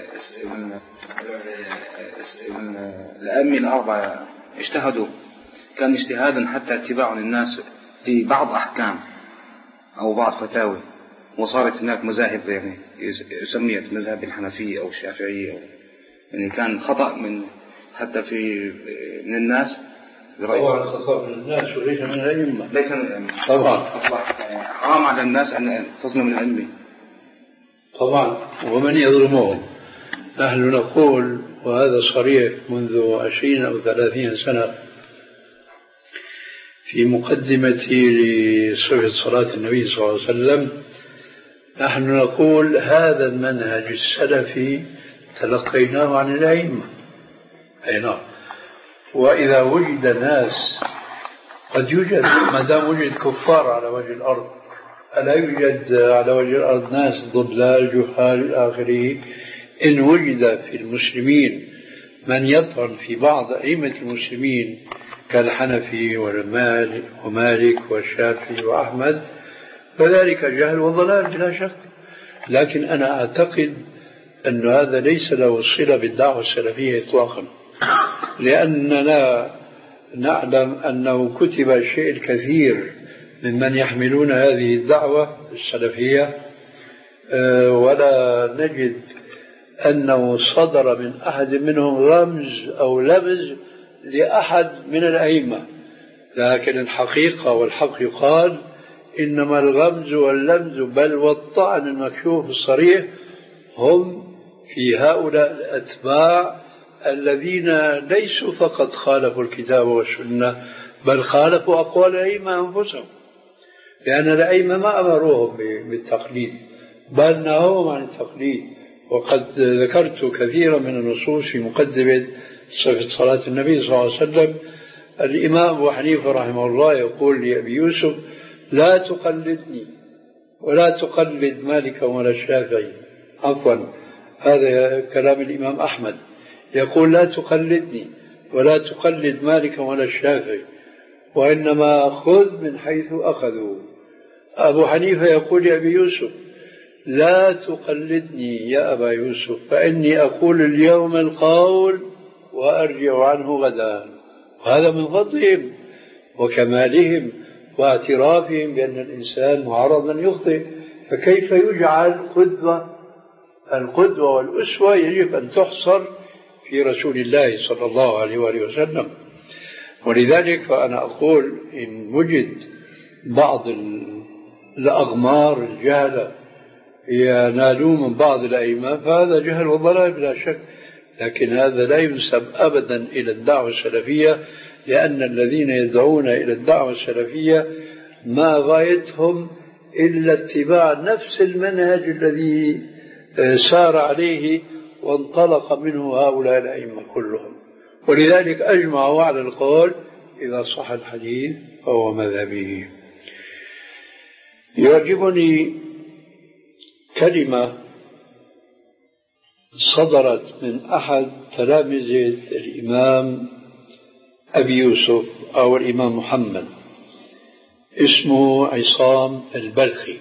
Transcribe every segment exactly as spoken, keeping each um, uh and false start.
الأئمة الأربعة اجتهدوا كان اجتهادا حتى اتباع الناس لبعض أحكام أو بعض فتاوي، وصارت هناك مذاهب يعني سميت مذهب الحنفية أو الشافعية، يعني كان خطأ من حتى في من الناس. طبعا خطأ من الناس وليس من الأئمة. ليس من الأئمة طبعا. أصبح حرام على الناس أن تصنوا من الأئمة. طبعا، ومن يظلمهم. نحن نقول وهذا صريح منذ عشرين أو ثلاثين سنة في مقدمتي لصفة صلاة النبي صلى الله عليه وسلم، نحن نقول هذا المنهج السلفي تلقيناه عن الأئمة. أي نعم. وإذا وجد ناس، قد يوجد ما دام وجد كفار على وجه الأرض، ألا يوجد على وجه الأرض ناس ضلال جهال إلى آخره؟ إن وجد في المسلمين من يطعن في بعض أئمة المسلمين كالحنفي ومالك والشافعي وأحمد فذلك جهل وضلال بلا شك. لكن أنا أعتقد أن هذا ليس له صلة بالدعوة السلفية إطلاقا، لأننا نعلم أنه كتب الشيء الكثير ممن يحملون هذه الدعوة السلفية، ولا نجد أنه صدر من أحد منهم رمز أو لمز لأحد من الأئمة. لكن الحقيقة والحق يقال إنما الغمز واللمز بل والطعن المكشوف الصريح هم في هؤلاء الأتباع الذين ليسوا فقط خالفوا الكتاب والسنة بل خالفوا أقوال الأئمة أنفسهم، لأن الأئمة ما أمروهم بالتقليد بل نهوهم عن التقليد. وقد ذكرت كثيرا من النصوص في مقدمة صفة صلاة النبي صلى الله عليه وسلم. الإمام أبو حنيفة رحمه الله يقول لأبي يوسف: لا تقلدني ولا تقلد مالك ولا الشافعي. عفوا، هذا كلام الإمام أحمد، يقول: لا تقلدني ولا تقلد مالك ولا الشافعي، وإنما خذ من حيث أخذوا. أبو حنيفة يقول لأبي يوسف: لا تقلدني يا أبا يوسف، فإني أقول اليوم القول وأرجع عنه غدا. وهذا من فضلهم وكمالهم واعترافهم بأن الإنسان معرض أن يخطئ. فكيف يجعل قدوة؟ القدوة والأسوة يجب أن تحصر في رسول الله صلى الله عليه وآله وسلم. ولذلك فأنا أقول إن وجد بعض الأغمار الجهلة ينالون من بعض الأئمة فهذا جهل وضلال بلا شك، لكن هذا لا ينسب أبدا إلى الدعوة السلفية، لأن الذين يدعون إلى الدعوة السلفية ما غايتهم إلا اتباع نفس المنهج الذي سار عليه وانطلق منه هؤلاء الأئمة كلهم. ولذلك أجمعوا على القول إذا صح الحديث فهو مذهبي. يعجبني كلمة صدرت من أحد تلامذة الإمام أبي يوسف أو الإمام محمد، اسمه عصام البلخي،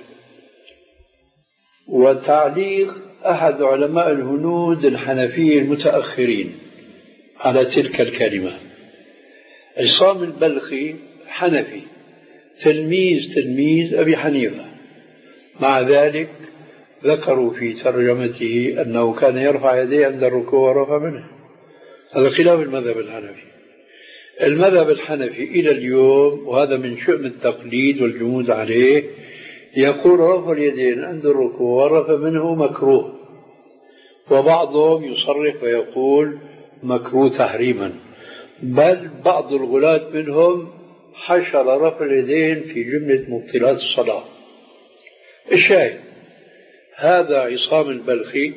وتعليق أحد علماء الهنود الحنفية المتأخرين على تلك الكلمة. عصام البلخي حنفي، تلميذ تلميذ أبي حنيفة، مع ذلك ذكروا في ترجمته أنه كان يرفع يديه عند الركوع ورفع منه. هذا خلاف المذهب الحنفي. المذهب الحنفي إلى اليوم، وهذا من شؤم التقليد والجمود عليه، يقول رفع اليدين عند الركوع ورفع منه مكروه، وبعضهم يصرح ويقول مكروه تحريما، بل بعض الغلاة منهم حشر رفع اليدين في جملة مبطلات الصلاة. الشاهد هذا عصام البلخي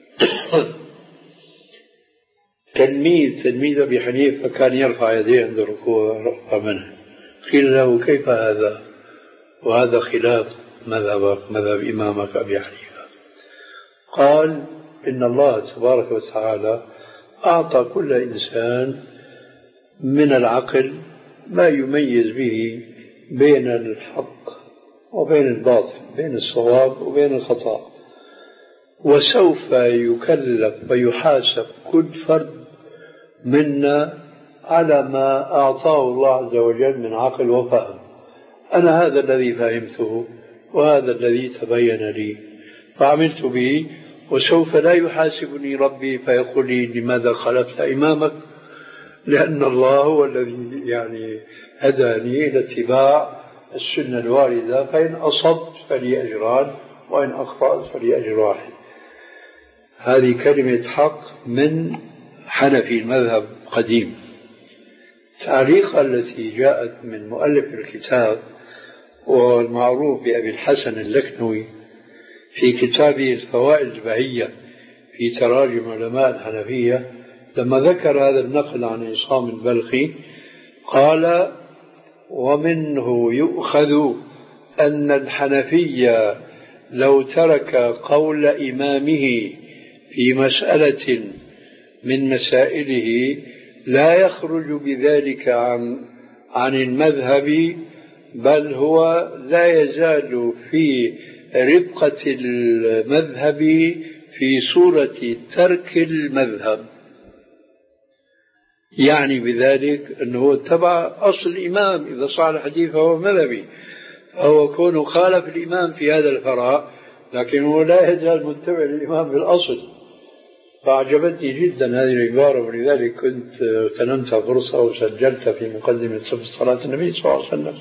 تلميذ تلميذ أبي حنيفة، فكان يرفع يديه عند الركوع ورفع منه. قيل له: كيف هذا؟ وهذا خلاف مذهبك مذهب إمامك أبي حنيفة. قال: إن الله تبارك وتعالى أعطى كل إنسان من العقل ما يميز به بين الحق وبين الباطل، بين الصواب وبين الخطأ. وسوف يكلف ويحاسب كل فرد منا على ما أعطاه الله عز وجل من عقل وفهم. أنا هذا الذي فهمته وهذا الذي تبين لي فعملت به، وسوف لا يحاسبني ربي فيقول لي لماذا خلفت إمامك، لأن الله هو الذي يعني هداني إلى اتباع السنة الواردة، فإن أصبت فلي أجران وإن أخطأت فلي أجر واحد. هذه كلمة حق من حنفي المذهب قديم. التعليقة التي جاءت من مؤلف الكتاب والمعروف بأبي الحسن اللكنوي في كتابه الفوائد البهية في تراجم علماء الحنفية، لما ذكر هذا النقل عن عصام البلخي قال: ومنه يؤخذ أن الحنفية لو ترك قول إمامه في مسألة من مسائله لا يخرج بذلك عن عن المذهب، بل هو لا يزال في ربقة المذهب في صورة ترك المذهب. يعني بذلك أنه اتبع أصل الإمام، إذا صح الحديث فهو مذهبي، فهو كونه خالف الإمام في هذا الفراء لكنه لا يزال متبع للإمام بالأصل. فأعجبتني جدا هذه العبارة، ولذلك كنت تنمت فرصة وسجلت في مقدمة صفة صلاة النبي صلى الله عليه وسلم.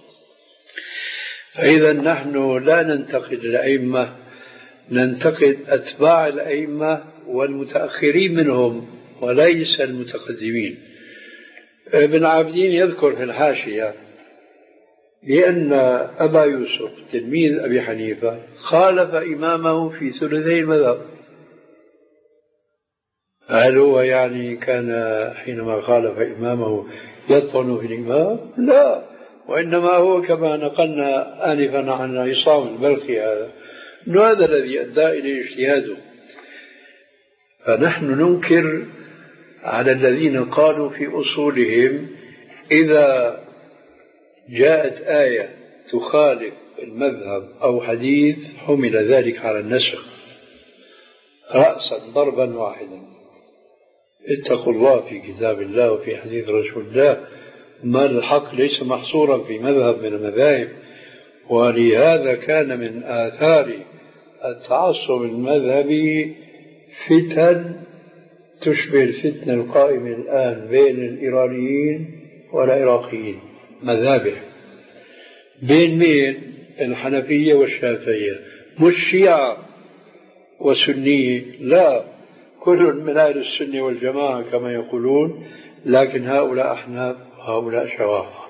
فإذا نحن لا ننتقد الأئمة، ننتقد أتباع الأئمة والمتأخرين منهم وليس المتقدمين. ابن عابدين يذكر في الحاشية لأن أبا يوسف تلميذ أبي حنيفة خالف إمامه في ثلثي المذهب. هل هو يعني كان حينما خالف إمامه يطعن في الإمام؟ لا، وإنما هو كما نقلنا آنفا عن عصام البلخي هذا أنه هذا الذي أدى إلى اجتهاده. فنحن ننكر على الذين قالوا في أصولهم إذا جاءت آية تخالف المذهب أو حديث حمل ذلك على النسخ رأسا ضربا واحدا. اتقوا الله في كتاب الله وفي حديث رسول الله، ما الحق ليس محصورا في مذهب من المذاهب. ولهذا كان من آثار التعصب المذهبي فتن تشبه الفتنة القائمة الآن بين الإيرانيين والعراقيين، مذابح بين مين؟ الحنفية والشافعية، مش شيعة وسنية، لا، كل من أهل السنة والجماعة كما يقولون، لكن هؤلاء أحناف وهؤلاء شوافع.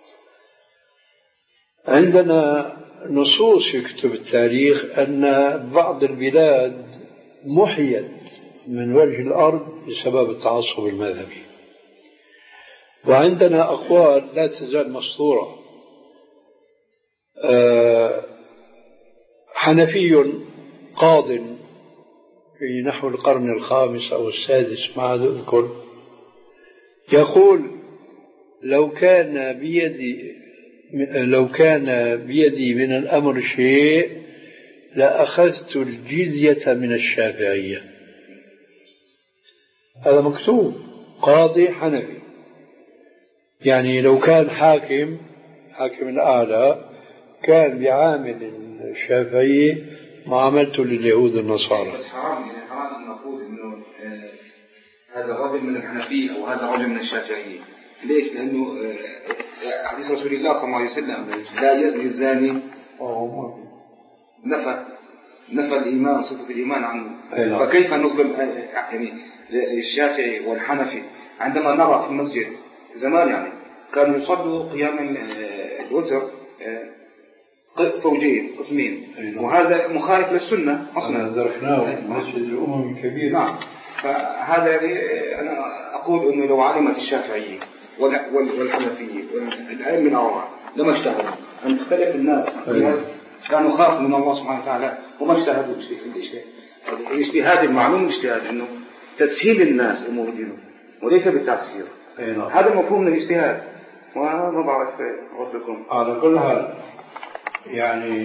عندنا نصوص في كتب التاريخ أن بعض البلاد محيت من وجه الأرض بسبب التعصب المذهبي، وعندنا أقوال لا تزال مسطورة. أه حنفي قاض في نحو القرن الخامس أو السادس ما أذكر يقول: لو كان بيدي لو كان بيدي من الأمر شيء لأخذت الجزية من الشافعية. هذا مكتوب، قاضي حنفي، يعني لو كان حاكم حاكم الأعلى كان بعامل الشافعية معاملته لليهود النصارى. بس حرام يعني حرام أن نقول إنه آه هذا الرجل من الحنفية أو هذا الرجل من الشافعية. ليش؟ لأنه آه حديث رسول الله صلى الله عليه وسلم لا يزني الزاني نفى نفى الإيمان، صفة الإيمان عنه. فكيف نظلم يعني الشافعي والحنفي عندما نرى في المسجد زمان يعني كانوا يصلوا قيام الوتر فوجين قسمين، وهذا مخالف للسنة أصلا. دركناه مسجد الأمم الكبير. نعم، فهذا يعني أنا أقول إنه لو علمت الشافعية والحنفية والأئمة الأربعة لما اجتهدوا أن تختلف الناس كانوا خافوا من الله سبحانه وتعالى وما اجتهدوا في الاجتهاد. الاجتهاد المعلوم الاجتهاد إنه تسهيل الناس أمور دينهم وليس بالتعسير. هذا المفهوم من الاجتهاد، وما بعرف ربكم على كل حال يعني